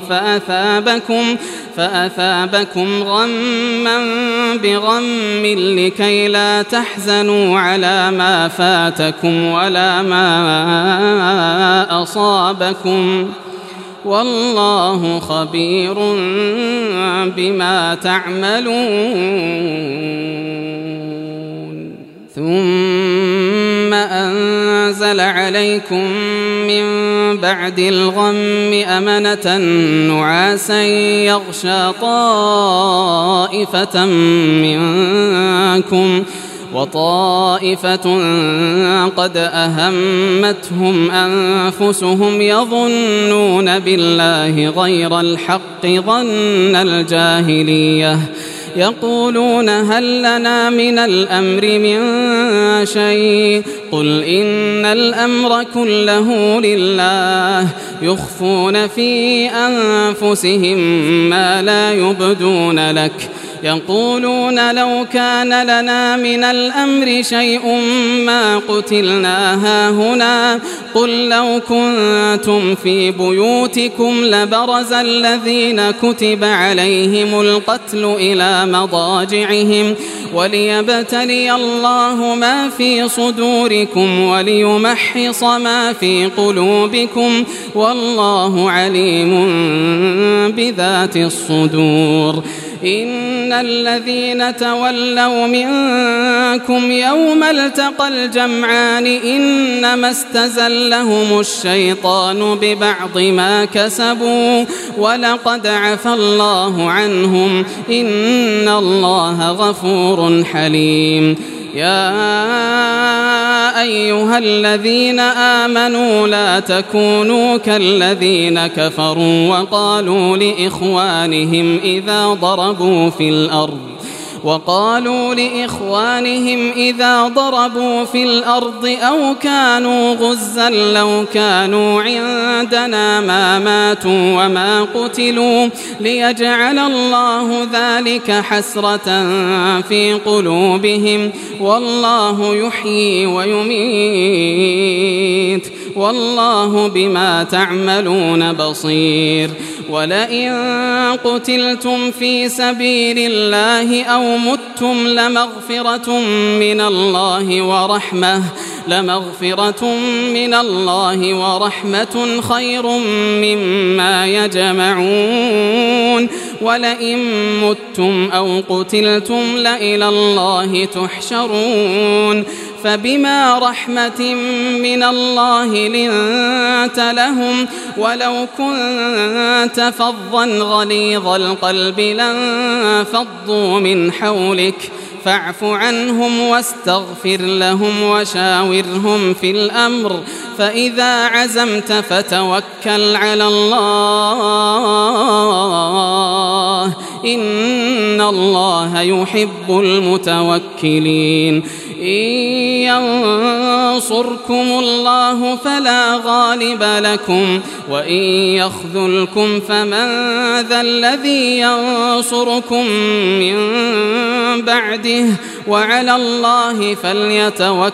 فأثابكم غما بغم لكي لا تحزنوا على ما فاتكم ولا ما أصابكم والله خبير بما تعملون ثم أنزل عليكم من بعد الغم أمنة نعاسا يغشى طائفة منكم وطائفة قد أهمتهم أنفسهم يظنون بالله غير الحق ظن الجاهلية يقولون هل لنا من الأمر من شيء قل إن الأمر كله لله يخفون في أنفسهم ما لا يبدون لك يقولون لو كان لنا من الأمر شيء ما قتلنا هاهنا قل لو كنتم في بيوتكم لبرز الذين كتب عليهم القتل إلى مضاجعهم وليبتلي الله ما في صدوركم وليمحص ما في قلوبكم والله عليم بذات الصدور إن الذين تولوا منكم يوم التقى الجمعان إنما استزلهم الشيطان ببعض ما كسبوا ولقد عفى الله عنهم إن الله غفور حليم يا أيها الذين آمنوا لا تكونوا كالذين كفروا وقالوا لإخوانهم إذا ضربوا في الأرض أو كانوا غزا لو كانوا عندنا ما ماتوا وما قتلوا ليجعل الله ذلك حسرة في قلوبهم والله يحيي ويميت والله بما تعملون بصير ولئن قتلتم في سبيل الله أو متم لمغفرة من الله ورحمة خير مما يجمعون ولئن متم أو قتلتم لإلى الله تحشرون فبما رحمة من الله لنت لهم ولو كنت فظا غليظ القلب لانفضوا من حولك فاعف عنهم واستغفر لهم وشاورهم في الأمر فإذا عزمت فتوكل على الله إن الله يحب المتوكلين إن ينصركم الله فلا غالب لكم وإن يخذلكم فمن ذا الذي ينصركم من بعده وعلى الله فليتوكل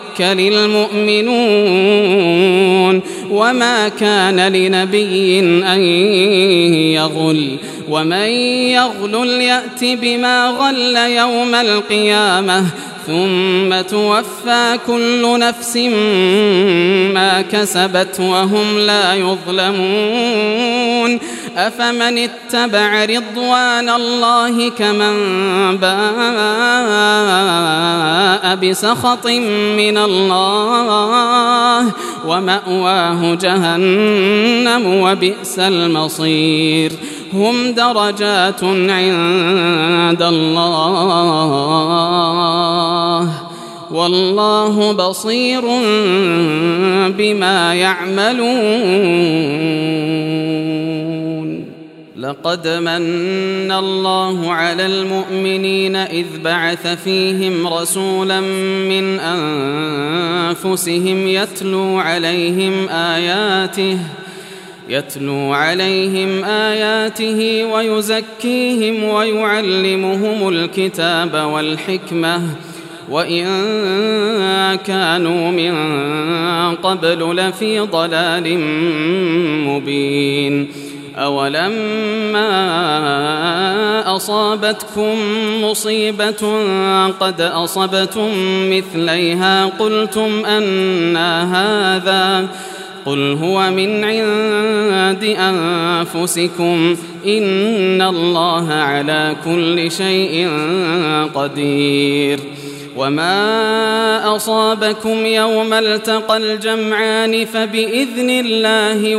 المؤمنون وما كان لنبي أن يغل ومن يغل يأت بما غل يوم القيامة ثم توفى كل نفس ما كسبت وهم لا يظلمون أفمن اتبع رضوان الله كمن باء بسخط من الله ومأواه جهنم وبئس المصير هم درجات عند الله والله بصير بما يعملون لقد من الله على المؤمنين إذ بعث فيهم رسولا من أنفسهم يتلو عليهم آياته ويزكيهم ويعلمهم الكتاب والحكمة وإن كانوا من قبل لفي ضلال مبين أولما أصابتكم مصيبة قد أصبتم مثليها قلتم قل هو من عند أنفسكم إن الله على كل شيء قدير. وما أصابكم يوم التقى الجمعان فبإذن الله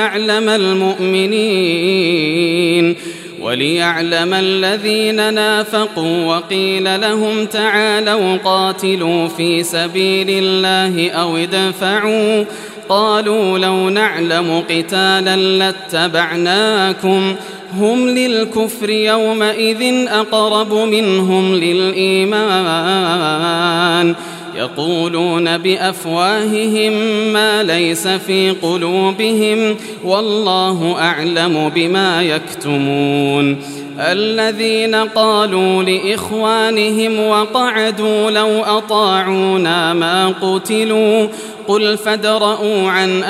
وليعلم الذين نافقوا وقيل لهم تعالوا قاتلوا في سبيل الله أو ادفعوا قالوا لو نعلم قتالا لاتبعناكم هم للكفر يومئذ أقرب منهم للإيمان يقولون بأفواههم ما ليس في قلوبهم والله أعلم بما يكتمون. الذين قالوا لإخوانهم وقعدوا لو أطاعونا ما قتلوا قل فادرءوا عن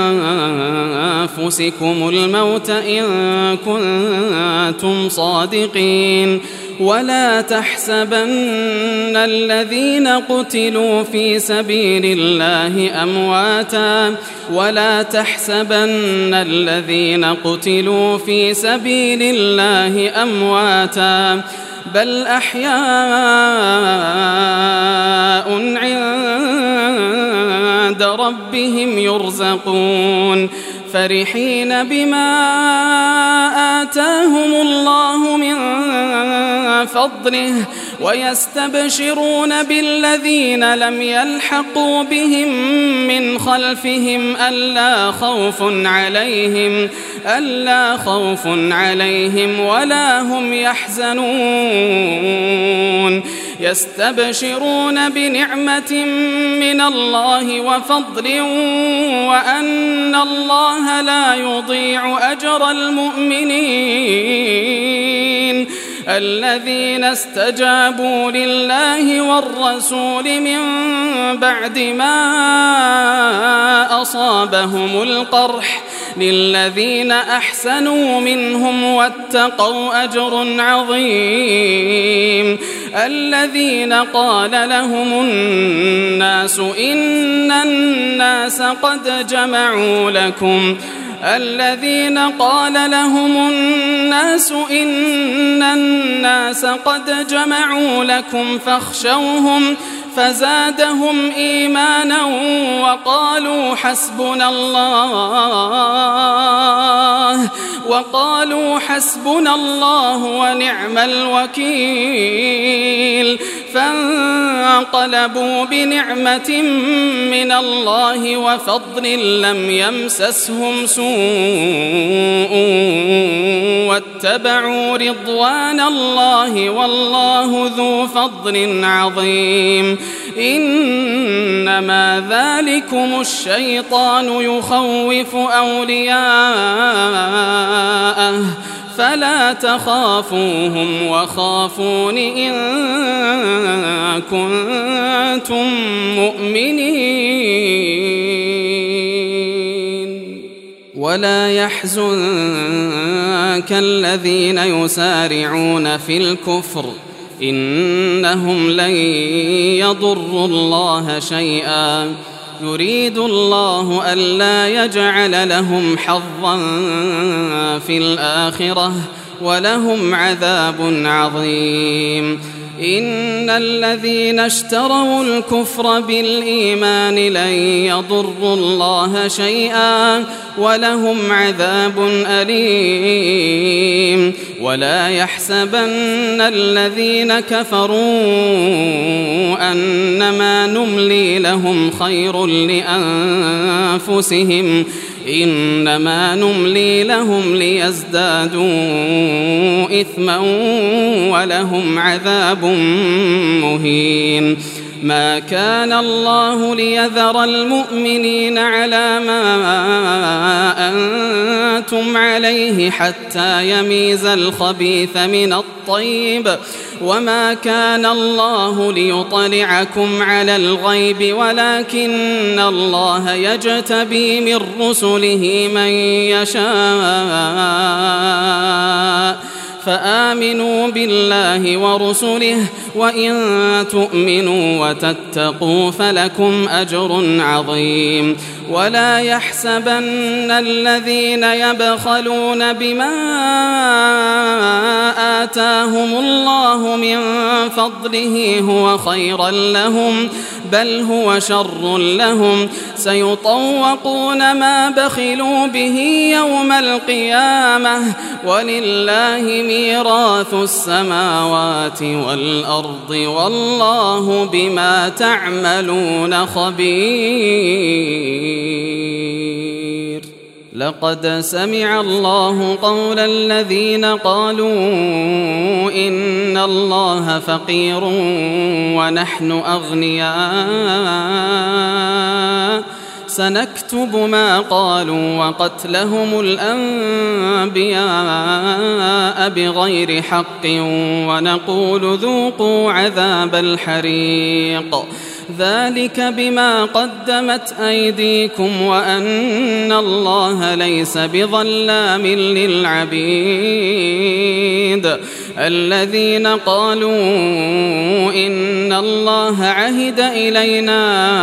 أنفسكم الموت إن كنتم صادقين ولا تحسبن الذين قتلوا في سبيل الله أمواتا بل أحياء عند ربهم يرزقون فرحين بما آتاهم الله من فضله ويستبشرون بالذين لم يلحقوا بهم من خلفهم ألا خوف عليهم ولا هم يحزنون يستبشرون بنعمة من الله وفضل وأن الله لا يضيع أجر المؤمنين الذين استجابوا لله والرسول من بعد ما أصابهم القرح للذين أحسنوا منهم واتقوا أجر عظيم. الذين قال لهم الناس إن الناس قد جمعوا لكم فاخشوهم فزادهم إيمانا وقالوا حسبنا الله ونعم الوكيل فانقلبوا بنعمة من الله وفضل لم يمسسهم سوء واتبعوا رضوان الله والله ذو فضل عظيم. إنما ذلكم الشيطان يخوف أولياءه فلا تخافوهم وخافون إن كنتم مؤمنين. ولا يحزنك الذين يسارعون في الكفر إنهم لن يضروا الله شيئا يريد الله ألا يجعل لهم حظا في الآخرة ولهم عذاب عظيم. إن الذين اشتروا الكفر بالإيمان لن يضروا الله شيئا ولهم عذاب أليم. ولا يحسبن الذين كفروا أنما نملي لهم خير لأنفسهم إنما نملي لهم ليزدادوا إثما ولهم عذاب مهين. ما كان الله ليذر المؤمنين على ما أنتم عليه حتى يميز الخبيث من الطيب وما كان الله ليطلعكم على الغيب ولكن الله يجتبي من رسله من يشاء فآمنوا بالله ورسله وإن تؤمنوا وتتقوا فلكم أجر عظيم ولا يحسبن الذين يبخلون بما آتاهم الله من فضله هو خيرا لهم بل هو شر لهم سيطوقون ما بخلوا به يوم القيامة ولله ميراث السماوات والأرض والله بما تعملون خبير. لقد سمع الله قول الذين قالوا إن الله فقير ونحن أغنياء سنكتب ما قالوا وقتلهم الأنبياء بغير حق ونقول ذوقوا عذاب الحريق ذلك بما قدمت أيديكم وأن الله ليس بظلام للعبيد. الذين قالوا إن الله عهد إلينا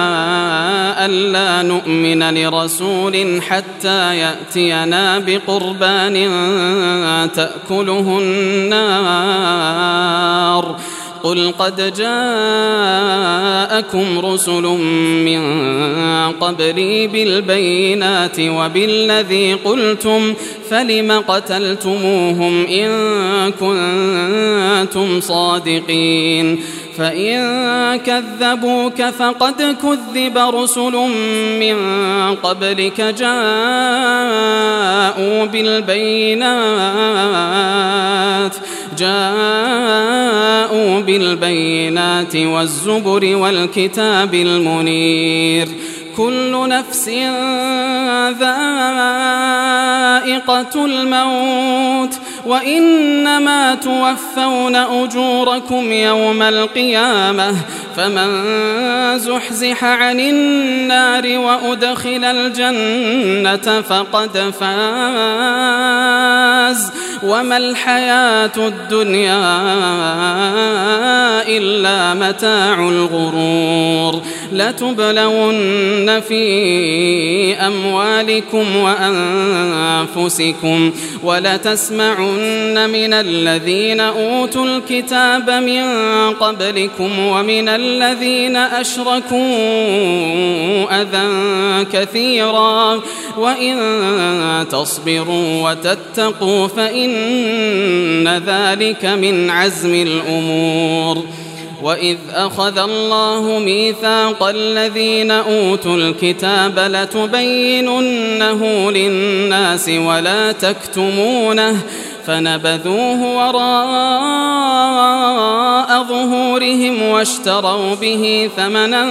ألا نؤمن لرسول حتى يأتينا بقربان تأكله النار قل قد جاءكم رسل من قبلي بالبينات وبالذي قلتم فلم قتلتموهم إن كنتم صادقين فإن كذبوك فقد كذب رسل من قبلك جاءوا بالبينات والزبر والكتاب المنير كل نفس ذائقة الموت وإنما توفون أجوركم يوم القيامة فمن زحزح عن النار وأدخل الجنة فقد فاز وما الحياة الدنيا إلا متاع الغرور. لتبلون في أموالكم وأنفسكم ولتسمعن من الذين أوتوا الكتاب من قبلكم ومن الذين أشركوا أذى كثيرا وإن تصبروا وتتقوا فإن ذلك من عزم الأمور. وإذ أخذ الله ميثاق الذين أوتوا الكتاب لتبيننه للناس ولا تكتمونه فنبذوه وراء ظهورهم واشتروا به ثمنا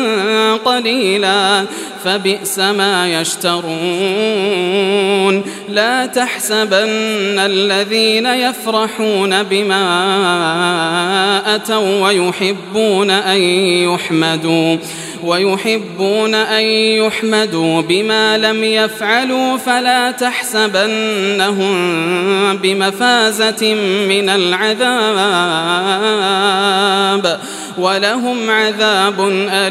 قليلا فبئس ما يشترون. لا تحسبن الذين يفرحون بما أتوا ويحبون أن يحمدوا بما لم يفعلوا فلا تحسبنهم بمفازة من العذاب ولهم عذاب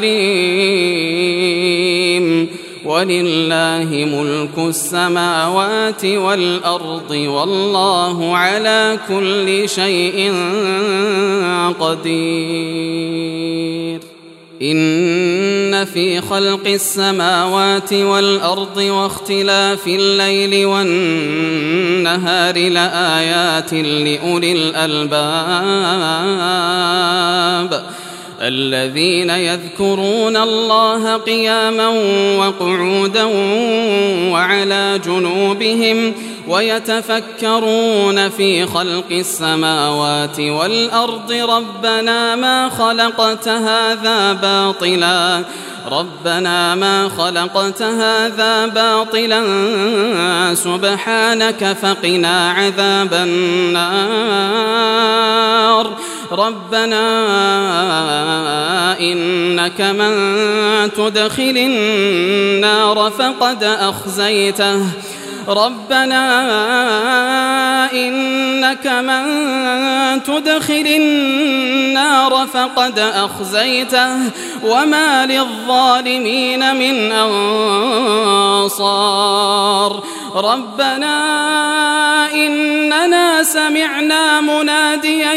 أليم. ولله ملك السماوات والأرض والله على كل شيء قدير. إن في خلق السماوات والأرض واختلاف الليل والنهار لآيات لأولي الألباب الذين يذكرون الله قياما وقعودا وعلى جنوبهم ويتفكرون في خلق السماوات والأرض ربنا ما خلقت هذا باطلا سبحانك فقنا عذاب النار. ربنا إنك من تدخل النار فقد أخزيته ربنا إنك من تدخل النار فقد أخزيته وما للظالمين من أنصار ربنا إننا سمعنا مناديا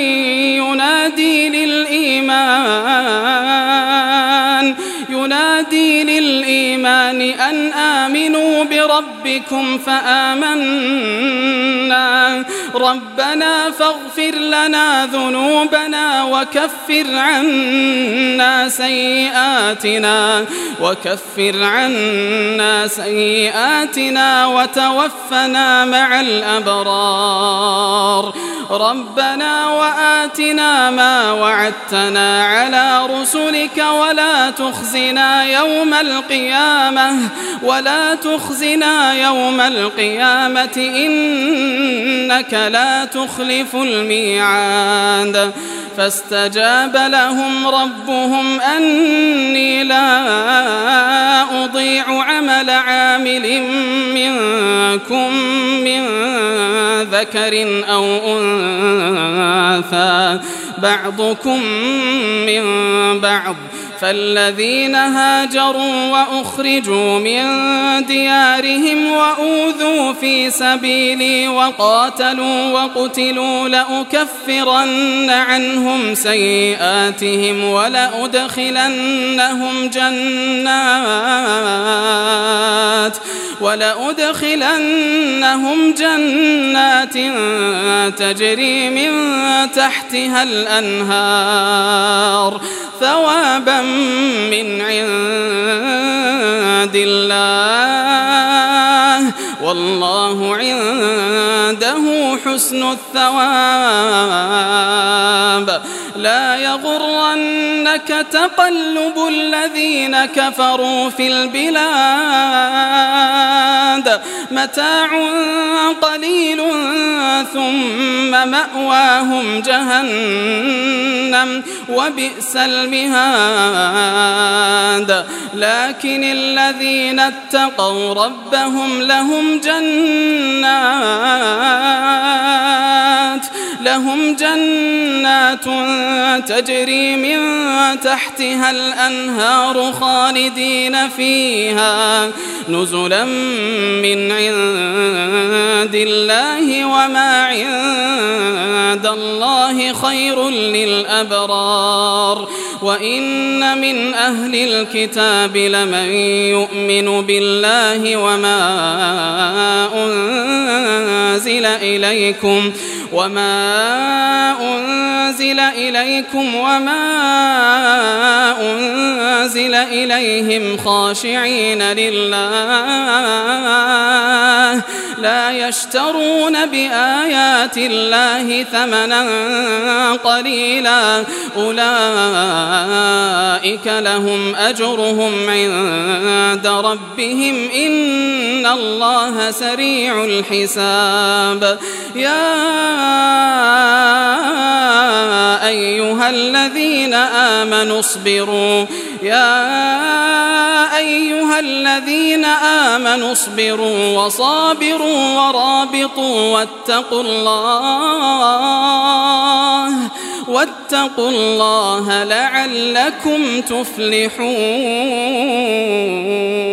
ينادي للإيمان أن آمنوا بربكم فآمنا ربنا فاغفر لنا ذنوبنا وكفر عنا سيئاتنا وتوفنا مع الأبرار ربنا وآتنا ما وعدتنا على رسلك ولا تخزنا يوم القيامة إنك لا تخلف الميعاد فاستجاب لهم ربهم أني لا أضيع عمل عامل منكم من ذكر أو أنثى بعضكم من بعض فالذين هاجروا وأخرجوا من ديارهم وأوذوا في سبيلي وقاتلوا وقتلوا لأكفرن عنهم سيئاتهم ولأدخلنهم جنات تجري من تحتها الأنهار ثوابا من عند الله والله عنده حسن الثواب لا يغرنك تقلب الذين كفروا في البلاد متاع قليل ثم مأواهم جهنم وبئس المهاد لكن الذين اتقوا ربهم لهم جنات تجري من تحتها الأنهار خالدين فيها نزلا من عند الله وما عند الله خير للأبرار وإن من أهل الكتاب لمن يؤمن بالله وما أنزل إليكم وما أنزل إليهم خاشعين لله لا يشترون بآيات الله ثمنا قليلا أولئك لهم أجرهم عند ربهم إن الله سريع الحساب يا أيها الذين آمنوا اصبروا وصابروا ورابطوا واتقوا الله لعلكم تفلحون.